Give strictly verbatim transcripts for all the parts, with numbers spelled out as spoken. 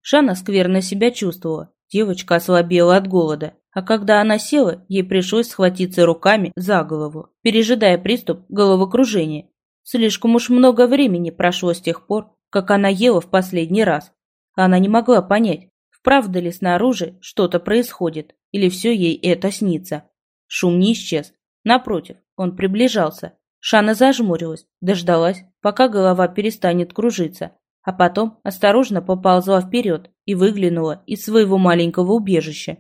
Шана скверно себя чувствовала. Девочка ослабела от голода, а когда она села, ей пришлось схватиться руками за голову, пережидая приступ головокружения. Слишком уж много времени прошло с тех пор, как она ела в последний раз. Она не могла понять, вправду ли снаружи что-то происходит, или все ей это снится. Шум не исчез. Напротив, он приближался. Шана зажмурилась, дождалась, пока голова перестанет кружиться, а потом осторожно поползла вперед и выглянула из своего маленького убежища.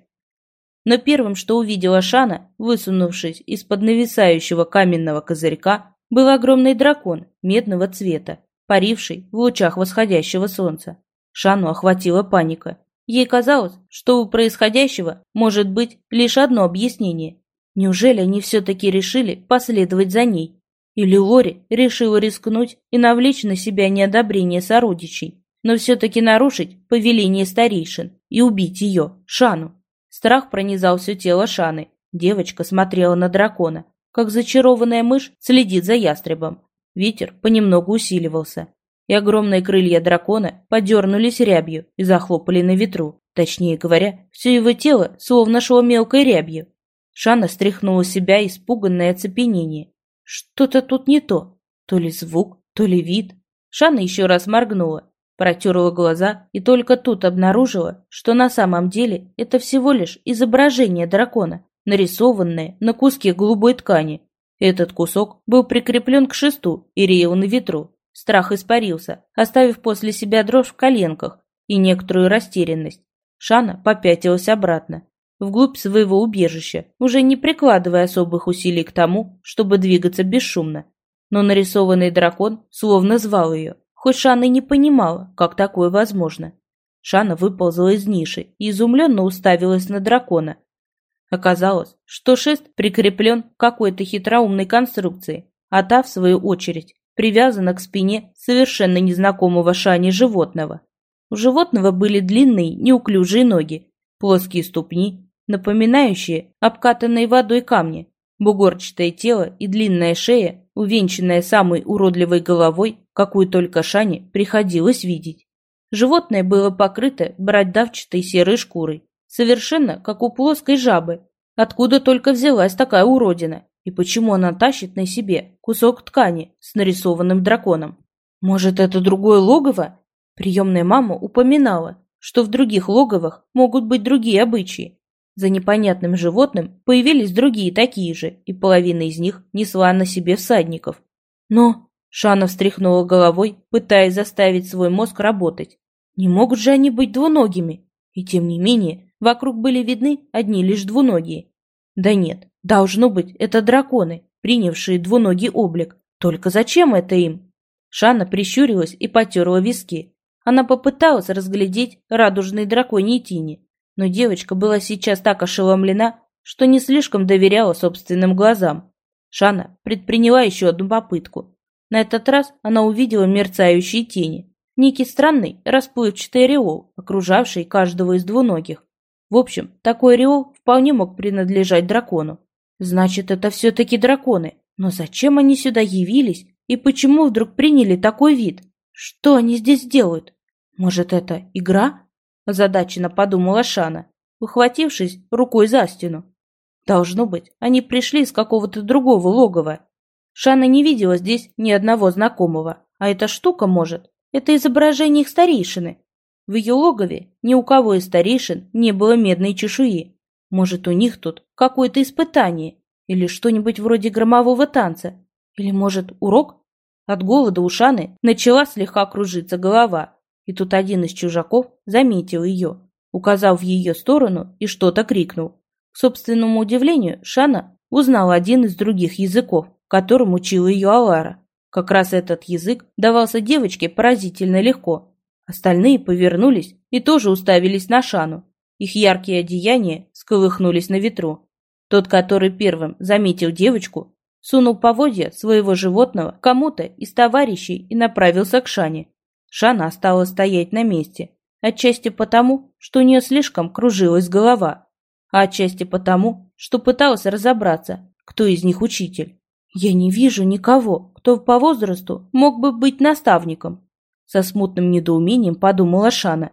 Но первым, что увидела Шана, высунувшись из-под нависающего каменного козырька, был огромный дракон медного цвета, паривший в лучах восходящего солнца. Шану охватила паника. Ей казалось, что у происходящего может быть лишь одно объяснение. Неужели они все-таки решили последовать за ней? Или Лори решила рискнуть и навлечь на себя неодобрение сородичей, но все-таки нарушить повеление старейшин и убить ее, Шану? Страх пронизал все тело Шаны. Девочка смотрела на дракона, как зачарованная мышь следит за ястребом. Ветер понемногу усиливался, и огромные крылья дракона подернулись рябью и захлопали на ветру. Точнее говоря, все его тело словно шло мелкой рябью. Шана стряхнула с себя испуганное оцепенение. Что-то тут не то. То ли звук, то ли вид. Шана еще раз моргнула, протерла глаза и только тут обнаружила, что на самом деле это всего лишь изображение дракона, нарисованное на куске голубой ткани. Этот кусок был прикреплен к шесту и реял на ветру. Страх испарился, оставив после себя дрожь в коленках и некоторую растерянность. Шана попятилась обратно, вглубь своего убежища, уже не прикладывая особых усилий к тому, чтобы двигаться бесшумно. Но нарисованный дракон словно звал ее, хоть Шана и не понимала, как такое возможно. Шана выползла из ниши и изумленно уставилась на дракона. Оказалось, что шест прикреплен к какой-то хитроумной конструкции, а та, в свою очередь, привязана к спине совершенно незнакомого Шане животного. У животного были длинные, неуклюжие ноги, плоские ступни, напоминающие обкатанные водой камни, бугорчатое тело и длинная шея, увенчанная самой уродливой головой, какую только Шане приходилось видеть. Животное было покрыто бородавчатой серой шкурой, совершенно как у плоской жабы. Откуда только взялась такая уродина? И почему она тащит на себе кусок ткани с нарисованным драконом? Может, это другое логово? Приемная мама упоминала, что в других логовах могут быть другие обычаи. За непонятным животным появились другие такие же, и половина из них несла на себе всадников. Но Шана встряхнула головой, пытаясь заставить свой мозг работать. Не могут же они быть двуногими? И тем не менее, вокруг были видны одни лишь двуногие. Да нет, должно быть, это драконы, принявшие двуногий облик. Только зачем это им? Шана прищурилась и потерла виски. Она попыталась разглядеть радужные драконьи тени, но девочка была сейчас так ошеломлена, что не слишком доверяла собственным глазам. Шана предприняла еще одну попытку. На этот раз она увидела мерцающие тени, некий странный расплывчатый ореол, окружавший каждого из двуногих. В общем, такой ореол вполне мог принадлежать дракону. Значит, это все-таки драконы. Но зачем они сюда явились и почему вдруг приняли такой вид? Что они здесь делают? Может, это игра? Озадаченно подумала Шана, ухватившись рукой за стену. Должно быть, они пришли из какого-то другого логова. Шана не видела здесь ни одного знакомого, а эта штука, может, это изображение их старейшины. В ее логове ни у кого из старейшин не было медной чешуи. Может, у них тут какое-то испытание или что-нибудь вроде громового танца. Или, может, урок? От голода у Шаны начала слегка кружиться голова, и тут один из чужаков заметил ее, указал в ее сторону и что-то крикнул. К собственному удивлению, Шана узнала один из других языков, которым учила ее Алара. Как раз этот язык давался девочке поразительно легко. Остальные повернулись и тоже уставились на Шану. Их яркие одеяния сколыхнулись на ветру. Тот, который первым заметил девочку, сунул поводья своего животного кому-то из товарищей и направился к Шане. Шана осталась стоять на месте, отчасти потому, что у нее слишком кружилась голова, а отчасти потому, что пыталась разобраться, кто из них учитель. «Я не вижу никого, кто по возрасту мог бы быть наставником», со смутным недоумением подумала Шана.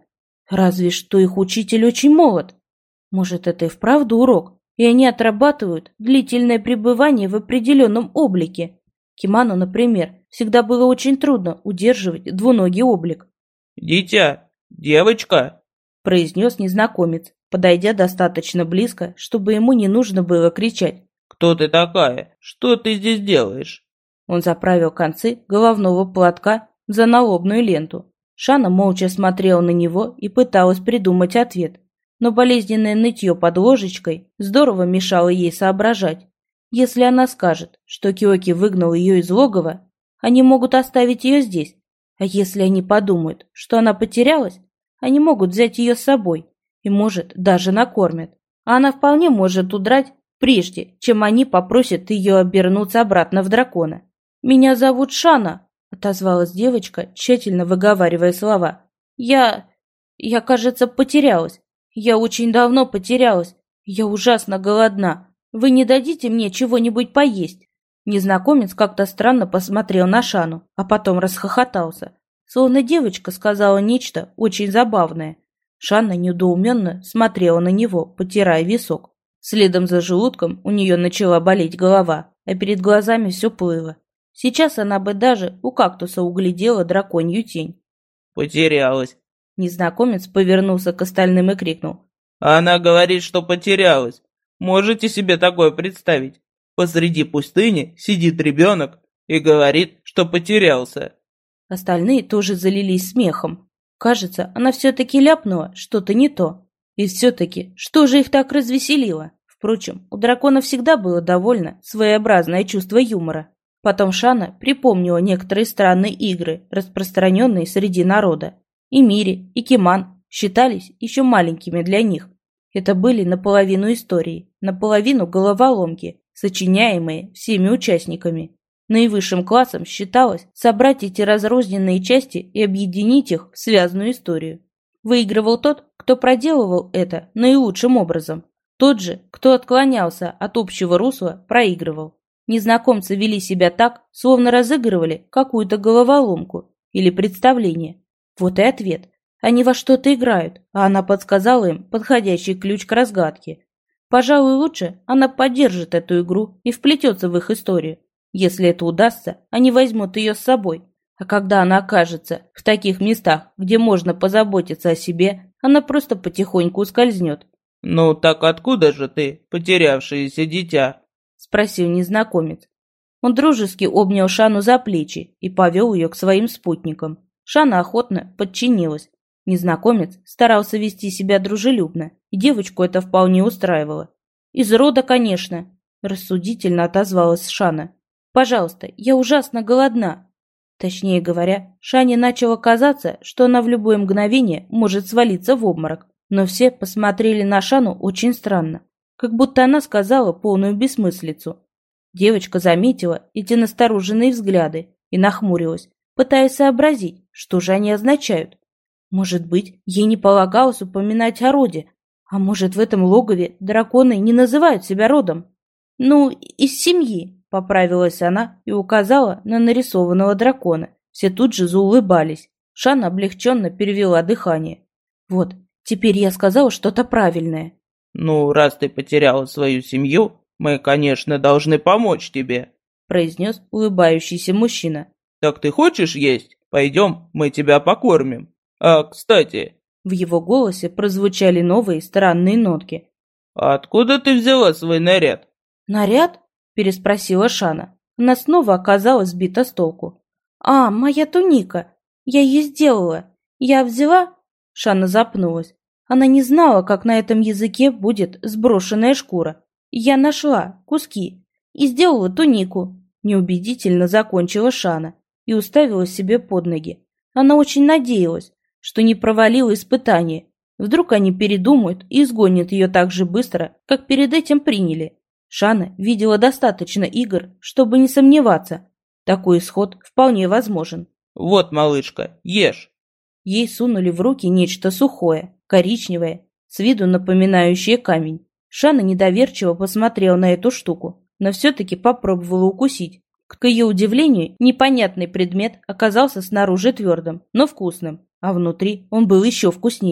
Разве что их учитель очень молод. Может, это и вправду урок, и они отрабатывают длительное пребывание в определенном облике. Киману, например, всегда было очень трудно удерживать двуногий облик. «Дитя, девочка!» – произнес незнакомец, подойдя достаточно близко, чтобы ему не нужно было кричать. «Кто ты такая? Что ты здесь делаешь?» Он заправил концы головного платка за налобную ленту. Шана молча смотрела на него и пыталась придумать ответ, но болезненное нытье под ложечкой здорово мешало ей соображать. Если она скажет, что Киоки выгнал ее из логова, они могут оставить ее здесь, а если они подумают, что она потерялась, они могут взять ее с собой и, может, даже накормят, а она вполне может удрать, прежде чем они попросят ее обернуться обратно в дракона. «Меня зовут Шана», — отозвалась девочка, тщательно выговаривая слова. «Я... я, кажется, потерялась. Я очень давно потерялась. Я ужасно голодна. Вы не дадите мне чего-нибудь поесть?» Незнакомец как-то странно посмотрел на Шану, а потом расхохотался, словно девочка сказала нечто очень забавное. Шана недоуменно смотрела на него, потирая висок. Следом за желудком у нее начала болеть голова, а перед глазами все плыло. Сейчас она бы даже у кактуса углядела драконью тень. «Потерялась!» Незнакомец повернулся к остальным и крикнул. «Она говорит, что потерялась. Можете себе такое представить? Посреди пустыни сидит ребенок и говорит, что потерялся». Остальные тоже залились смехом. Кажется, она все-таки ляпнула что-то не то. И все-таки, что же их так развеселило? Впрочем, у дракона всегда было довольно своеобразное чувство юмора. Потом Шана припомнила некоторые странные игры, распространенные среди народа. И Мири, и Киман считались еще маленькими для них. Это были наполовину истории, наполовину головоломки, сочиняемые всеми участниками. Наивысшим классом считалось собрать эти разрозненные части и объединить их в связанную историю. Выигрывал тот, кто проделывал это наилучшим образом. Тот же, кто отклонялся от общего русла, проигрывал. Незнакомцы вели себя так, словно разыгрывали какую-то головоломку или представление. Вот и ответ. Они во что-то играют, а она подсказала им подходящий ключ к разгадке. Пожалуй, лучше она поддержит эту игру и вплетется в их историю. Если это удастся, они возьмут ее с собой. А когда она окажется в таких местах, где можно позаботиться о себе, она просто потихоньку ускользнет. «Ну так откуда же ты, потерявшееся дитя?» — спросил незнакомец. Он дружески обнял Шану за плечи и повел ее к своим спутникам. Шана охотно подчинилась. Незнакомец старался вести себя дружелюбно, и девочку это вполне устраивало. «Из рода, конечно», — рассудительно отозвалась Шана. «Пожалуйста, я ужасно голодна». Точнее говоря, Шане начало казаться, что она в любое мгновение может свалиться в обморок, но все посмотрели на Шану очень странно, как будто она сказала полную бессмыслицу. Девочка заметила эти настороженные взгляды и нахмурилась, пытаясь сообразить, что же они означают. Может быть, ей не полагалось упоминать о роде, а может, в этом логове драконы не называют себя родом? «Ну, из семьи», — поправилась она и указала на нарисованного дракона. Все тут же заулыбались. Шана облегченно перевела дыхание. «Вот, теперь я сказала что-то правильное». «Ну, раз ты потеряла свою семью, мы, конечно, должны помочь тебе», — произнес улыбающийся мужчина. «Так ты хочешь есть? Пойдем, мы тебя покормим. А, кстати...» В его голосе прозвучали новые странные нотки. «А откуда ты взяла свой наряд?» «Наряд?» – переспросила Шана. Она снова оказалась сбита с толку. «А, моя туника. Я ее сделала. Я взяла...» Шана запнулась. Она не знала, как на этом языке будет сброшенная шкура. «Я нашла куски и сделала тунику», – неубедительно закончила Шана и уставила себе под ноги. Она очень надеялась, что не провалила испытание. Вдруг они передумают и изгонят ее так же быстро, как перед этим приняли. Шана видела достаточно игр, чтобы не сомневаться. Такой исход вполне возможен. «Вот, малышка, ешь». Ей сунули в руки нечто сухое, коричневое, с виду напоминающее камень. Шана недоверчиво посмотрела на эту штуку, но все-таки попробовала укусить. К ее удивлению, непонятный предмет оказался снаружи твердым, но вкусным, а внутри он был еще вкуснее.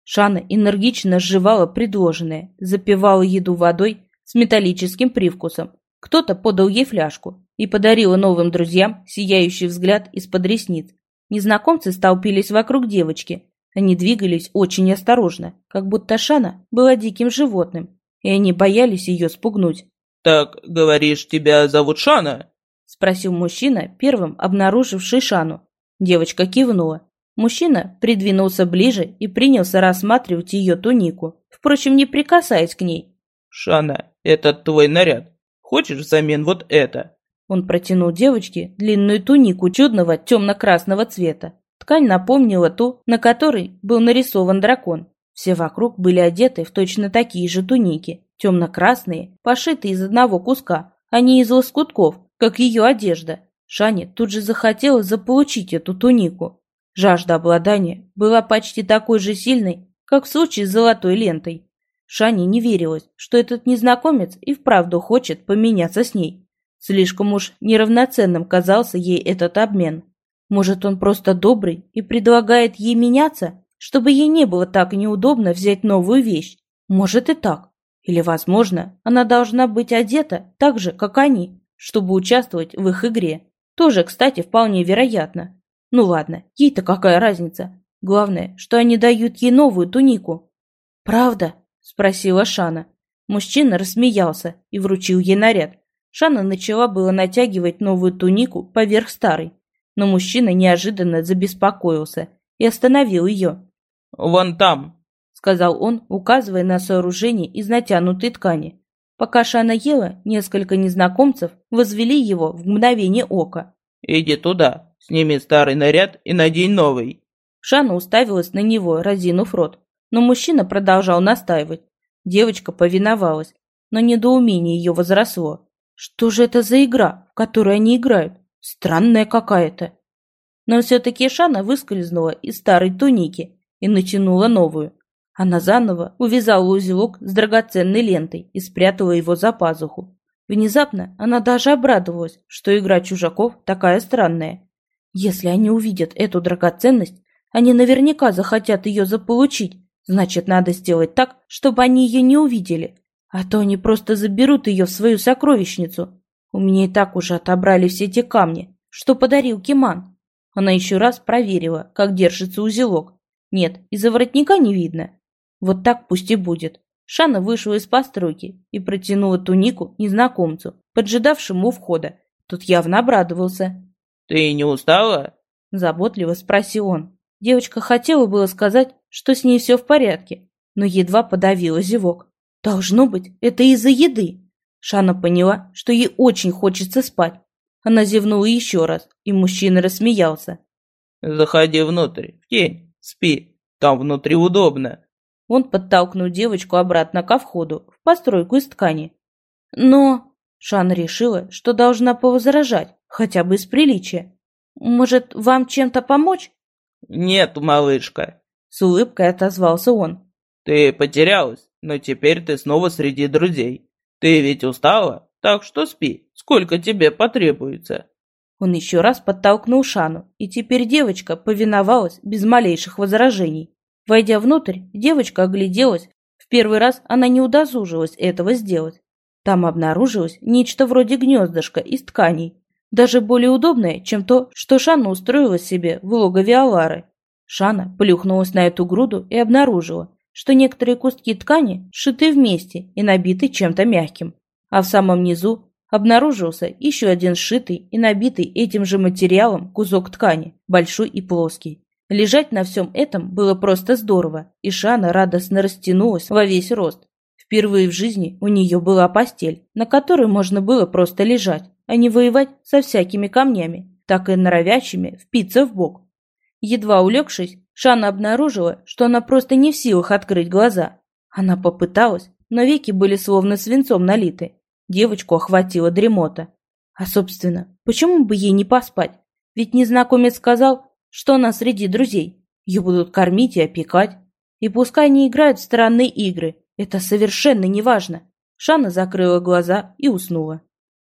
Шана энергично сживала предложенное, запивала еду водой с металлическим привкусом. Кто-то подал ей фляжку и подарила новым друзьям сияющий взгляд из-под ресниц. Незнакомцы столпились вокруг девочки. Они двигались очень осторожно, как будто Шана была диким животным, и они боялись ее спугнуть. «Так, говоришь, тебя зовут Шана?» — спросил мужчина, первым обнаруживший Шану. Девочка кивнула. Мужчина придвинулся ближе и принялся рассматривать ее тунику, впрочем, не прикасаясь к ней. «Шана, это твой наряд. Хочешь взамен вот это?» Он протянул девочке длинную тунику чудного темно-красного цвета. Ткань напомнила ту, на которой был нарисован дракон. Все вокруг были одеты в точно такие же туники, темно-красные, пошитые из одного куска, а не из лоскутков, как ее одежда. Шане тут же захотелось заполучить эту тунику. Жажда обладания была почти такой же сильной, как в случае с золотой лентой. Шане не верилось, что этот незнакомец и вправду хочет поменяться с ней. Слишком уж неравноценным казался ей этот обмен. Может, он просто добрый и предлагает ей меняться, чтобы ей не было так неудобно взять новую вещь? Может и так. Или, возможно, она должна быть одета так же, как они, чтобы участвовать в их игре. Тоже, кстати, вполне вероятно. Ну ладно, ей-то какая разница? Главное, что они дают ей новую тунику. «Правда?» – спросила Шана. Мужчина рассмеялся и вручил ей наряд. Шана начала было натягивать новую тунику поверх старой, но мужчина неожиданно забеспокоился и остановил ее. «Вон там», — сказал он, указывая на сооружение из натянутой ткани. Пока Шана ела, несколько незнакомцев возвели его в мгновение ока. «Иди туда, сними старый наряд и надень новый». Шана уставилась на него, разинув рот, но мужчина продолжал настаивать. Девочка повиновалась, но недоумение ее возросло. Что же это за игра, в которой они играют? Странная какая-то. Но все-таки Шана выскользнула из старой туники и натянула новую. Она заново увязала узелок с драгоценной лентой и спрятала его за пазуху. Внезапно она даже обрадовалась, что игра чужаков такая странная. Если они увидят эту драгоценность, они наверняка захотят ее заполучить. Значит, надо сделать так, чтобы они ее не увидели. А то они просто заберут ее в свою сокровищницу. У меня и так уже отобрали все те камни, что подарил Киман. Она еще раз проверила, как держится узелок. Нет, из-за воротника не видно. Вот так пусть и будет. Шана вышла из постройки и протянула тунику незнакомцу, поджидавшему у входа. Тот явно обрадовался. «Ты не устала?» – заботливо спросил он. Девочка хотела было сказать, что с ней все в порядке, но едва подавила зевок. Должно быть, это из-за еды. Шана поняла, что ей очень хочется спать. Она зевнула еще раз, и мужчина рассмеялся. «Заходи внутрь, в тень, спи, там внутри удобно». Он подтолкнул девочку обратно ко входу, в постройку из ткани. Но Шана решила, что должна повозражать, хотя бы из приличия. «Может, вам чем-то помочь?» «Нет, малышка», — с улыбкой отозвался он. «Ты потерялась, но теперь ты снова среди друзей. Ты ведь устала, так что спи, сколько тебе потребуется». Он еще раз подтолкнул Шану, и теперь девочка повиновалась без малейших возражений. Войдя внутрь, девочка огляделась. В первый раз она не удосужилась этого сделать. Там обнаружилось нечто вроде гнездышка из тканей, даже более удобное, чем то, что Шана устроила себе в логове Алары. Шана плюхнулась на эту груду и обнаружила, что некоторые куски ткани сшиты вместе и набиты чем-то мягким, а в самом низу обнаружился еще один сшитый и набитый этим же материалом кусок ткани, большой и плоский. Лежать на всем этом было просто здорово, и Шана радостно растянулась во весь рост. Впервые в жизни у нее была постель, на которой можно было просто лежать, а не воевать со всякими камнями, так и норовящими впиться в бок. Едва улегшись, Шана обнаружила, что она просто не в силах открыть глаза. Она попыталась, но веки были словно свинцом налиты. Девочку охватила дремота. А, собственно, почему бы ей не поспать? Ведь незнакомец сказал, что она среди друзей. Ее будут кормить и опекать. И пускай они играют в странные игры, это совершенно не важно. Шана закрыла глаза и уснула.